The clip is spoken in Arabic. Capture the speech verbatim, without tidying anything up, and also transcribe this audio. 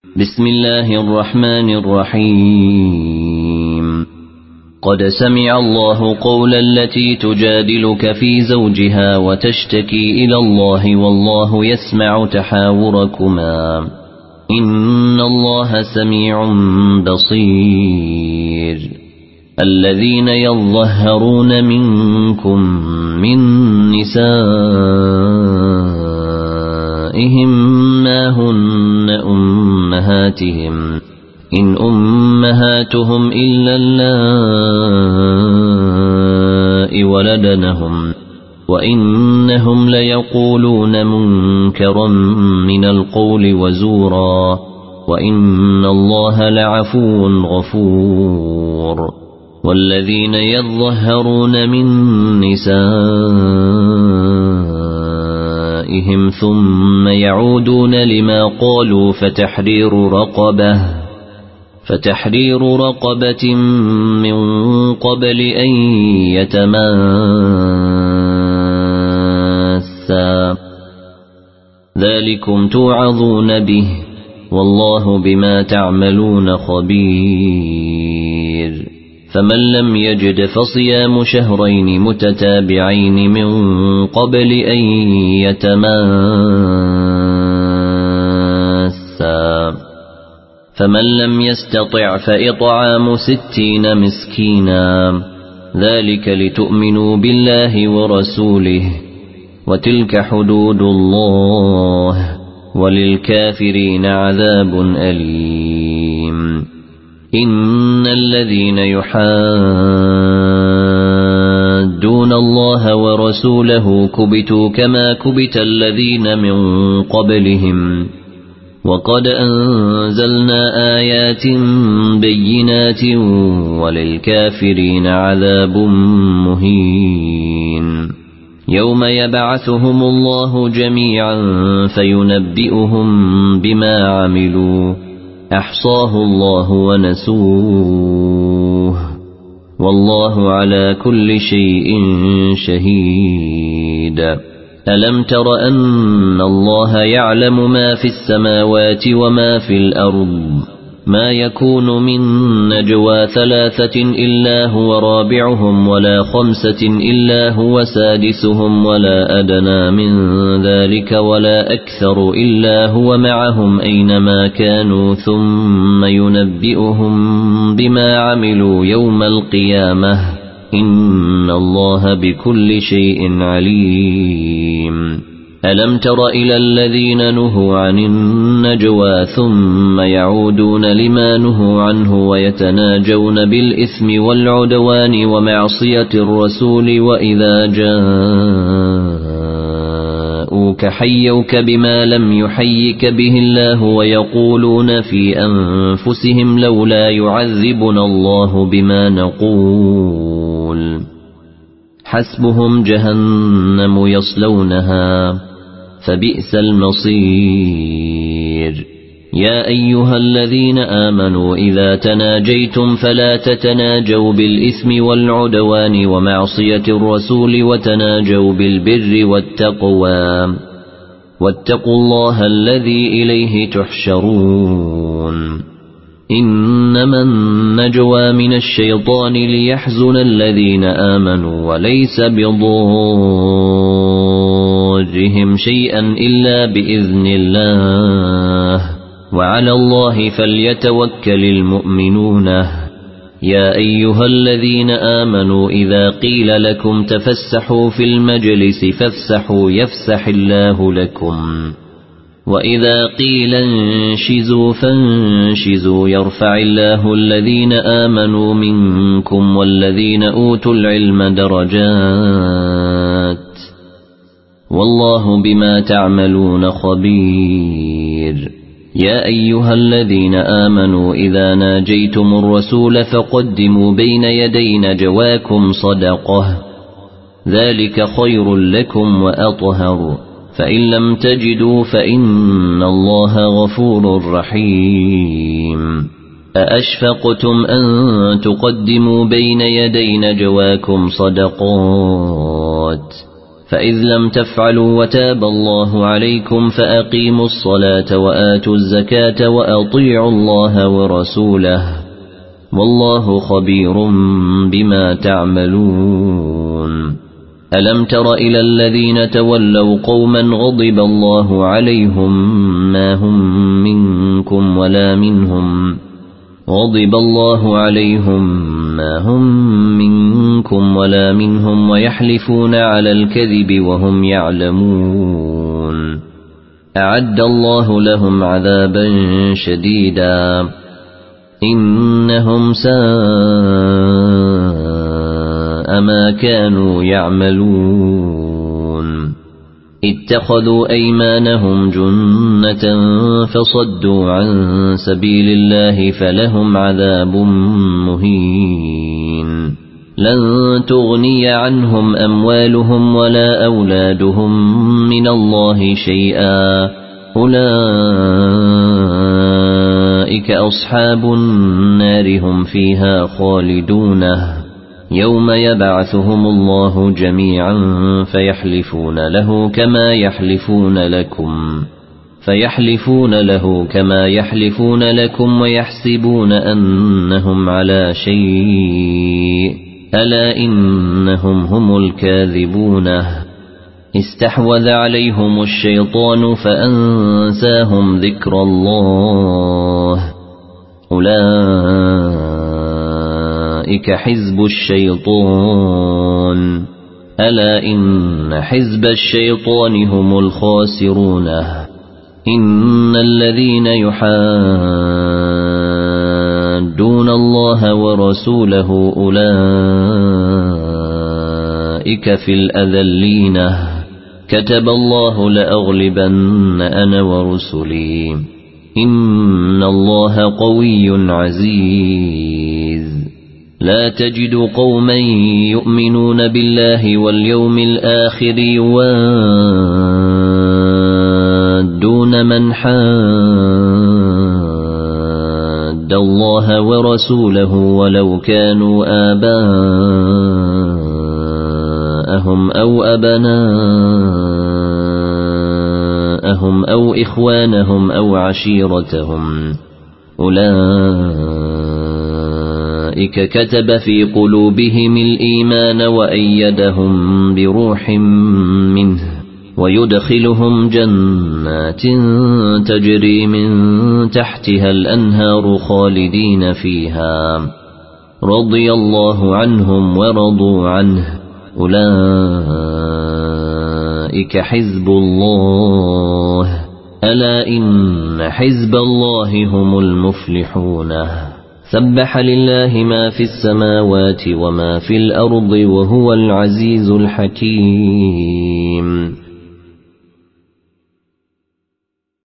بسم الله الرحمن الرحيم قد سمع الله قول التي تجادلك في زوجها وتشتكي إلى الله والله يسمع تحاوركما إن الله سميع بصير الذين يظهرون منكم من نسائهم ما هن أمهاتهم إن أمهاتهم إلا اللائي ولدنهم وإنهم ليقولون منكرا من القول وزورا وإن الله لعفو غفور والذين يظهرون من نسائهم ثم يعودون لما قالوا فتحرير رقبة فتحرير رقبة من قبل أن يتماسا ذلكم توعظون به والله بما تعملون خبير فمن لم يجد فصيام شهرين متتابعين من قبل أن يتماسا فمن لم يستطع فإطعام ستين مسكينا ذلك لتؤمنوا بالله ورسوله وتلك حدود الله وللكافرين عذاب أليم إن الذين يحادون الله ورسوله كبتوا كما كبت الذين من قبلهم وقد أنزلنا آيات بينات وللكافرين عذاب مهين يوم يبعثهم الله جميعا فينبئهم بما عملوا أحصاه الله ونسوه والله على كل شيء شهيد ألم تر أن الله يعلم ما في السماوات وما في الأرض ما يكون من نجوى ثلاثة إلا هو رابعهم ولا خمسة إلا هو سادسهم ولا أدنى من ذلك ولا أكثر إلا هو معهم أينما كانوا ثم ينبئهم بما عملوا يوم القيامة إن الله بكل شيء عليم ألم تر إلى الذين نهوا عن النجوى ثم يعودون لما نهوا عنه ويتناجون بالإثم والعدوان ومعصية الرسول وإذا جاءوك حيوك بما لم يحيك به الله ويقولون في أنفسهم لولا يعذبنا الله بما نقول حسبهم جهنم يصلونها فبئس المصير يا أيها الذين آمنوا إذا تناجيتم فلا تتناجوا بالإثم والعدوان ومعصية الرسول وتناجوا بالبر والتقوى واتقوا الله الذي إليه تحشرون إنما النجوى من الشيطان ليحزن الذين آمنوا وليس بضارهم شيئا إلا بإذن الله وعلى الله فليتوكل المؤمنون يا أيها الذين آمنوا إذا قيل لكم تفسحوا في المجلس فافسحوا يفسح الله لكم وإذا قيل انشزوا فانشزوا يرفع الله الذين آمنوا منكم والذين أوتوا العلم درجات والله بما تعملون خبير يا أيها الذين آمنوا إذا ناجيتم الرسول فقدموا بين يدي نجواكم صدقة ذلك خير لكم وأطهر فإن لم تجدوا فإن الله غفور رحيم أأشفقتم أن تقدموا بين يدي نجواكم صدقات فإذ لم تفعلوا وتاب الله عليكم فأقيموا الصلاة وآتوا الزكاة وأطيعوا الله ورسوله والله خبير بما تعملون. ألم تر إلى الذين تولوا قوما غضب الله عليهم ما هم منكم ولا منهم غضب الله عليهم ما هم منكم ولا منهم ويحلفون على الكذب وهم يعلمون. أعد الله لهم عذابا شديدا إنهم ساء ما كانوا يعملون. اتخذوا أيمانهم جنة فصدوا عن سبيل الله فلهم عذاب مهين. لن تغني عنهم أموالهم ولا أولادهم من الله شيئا أولئك أصحاب النار هم فيها خالدون. يوم يبعثهم الله جميعا فيحلفون له كما يحلفون لكم فيحلفون له كما يحلفون لكم ويحسبون أنهم على شيء ألا إنهم هم الكاذبون. استحوذ عليهم الشيطان فأنساهم ذكر الله أولئك حزب الشيطان ألا إن حزب الشيطان هم الخاسرون. إن الذين يحادون الله ورسوله أولئك في الأذلين. كتب الله لأغلبن أنا ورسلي إن الله قوي عزيز. لا تجد قوما يؤمنون بالله واليوم الآخر يوادون من حاد الله ورسوله ولو كانوا آباءهم أو أبناءهم أو إخوانهم أو عشيرتهم أولئك كتب في قلوبهم الإيمان وأيدهم بروح منه ويدخلهم جنات تجري من تحتها الأنهار خالدين فيها رضي الله عنهم ورضوا عنه أولئك حزب الله ألا إن حزب الله هم المفلحون. سبح لله ما في السماوات وما في الأرض وهو العزيز الحكيم.